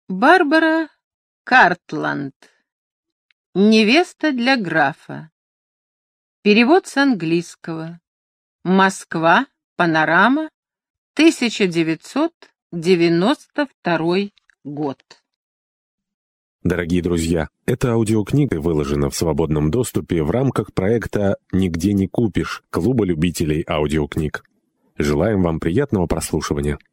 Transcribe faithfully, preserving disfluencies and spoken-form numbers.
Барбара Картланд. Невеста для графа. Перевод с английского. Москва. Панорама. тысяча девятьсот девяносто второй год. Дорогие друзья, эта аудиокнига выложена в свободном доступе в рамках проекта «Нигде не купишь» Клуба любителей аудиокниг. Желаем вам приятного прослушивания.